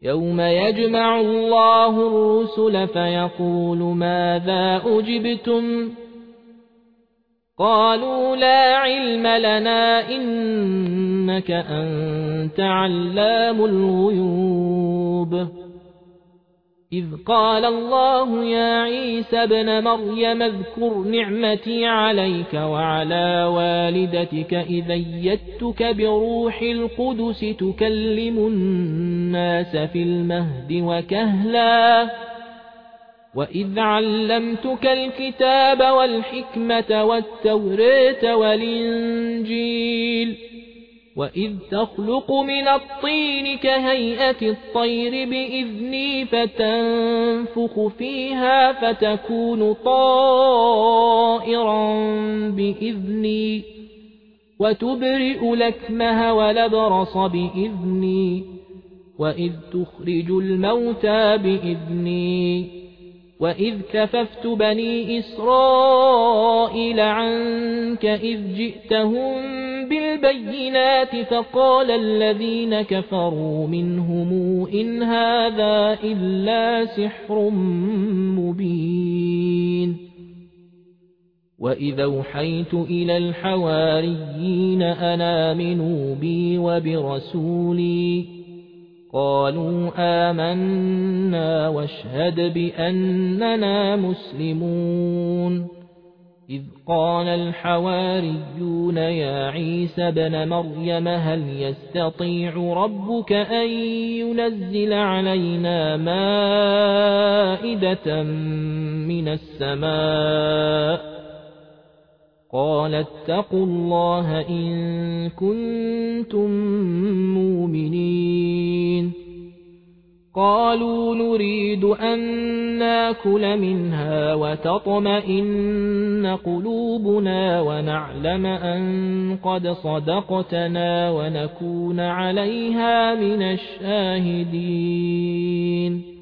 يوم يجمع الله الرسل فيقول ماذا أجبتم قالوا لا علم لنا إنك أنت علام الغيوب إذ قال الله يا عيسى ابن مريم اذكر نعمتي عليك وعلى والدتك إذ أيدتك بروح القدس تكلم الناس في المهد وكهلا وإذ علمتك الكتاب والحكمة والتوراة والإنجيل وإذ تخلق من الطين كهيئة الطير بإذني فتنفخ فيها فتكون طائرا بإذني وتبرئ الأكمه والأبرص بإذني وإذ تخرج الموتى بإذني وإذ كففت بني إسرائيل عنك إذ جئتهم بالبينات فقال الذين كفروا منهم إن هذا إلا سحر مبين وإذ أوحيت إلى الحواريين أن آمنوا بي وبرسولي قالوا آمنا واشهد بأننا مسلمون إذ قال الحواريون يا عيسى ابن مريم هل يستطيع ربك أن ينزل علينا مائدة من السماء قال اتقوا الله إن كنتم مؤمنين قالوا نريد أن ناكل منها وتطمئن قلوبنا ونعلم أن قد صدقتنا ونكون عليها من الشاهدين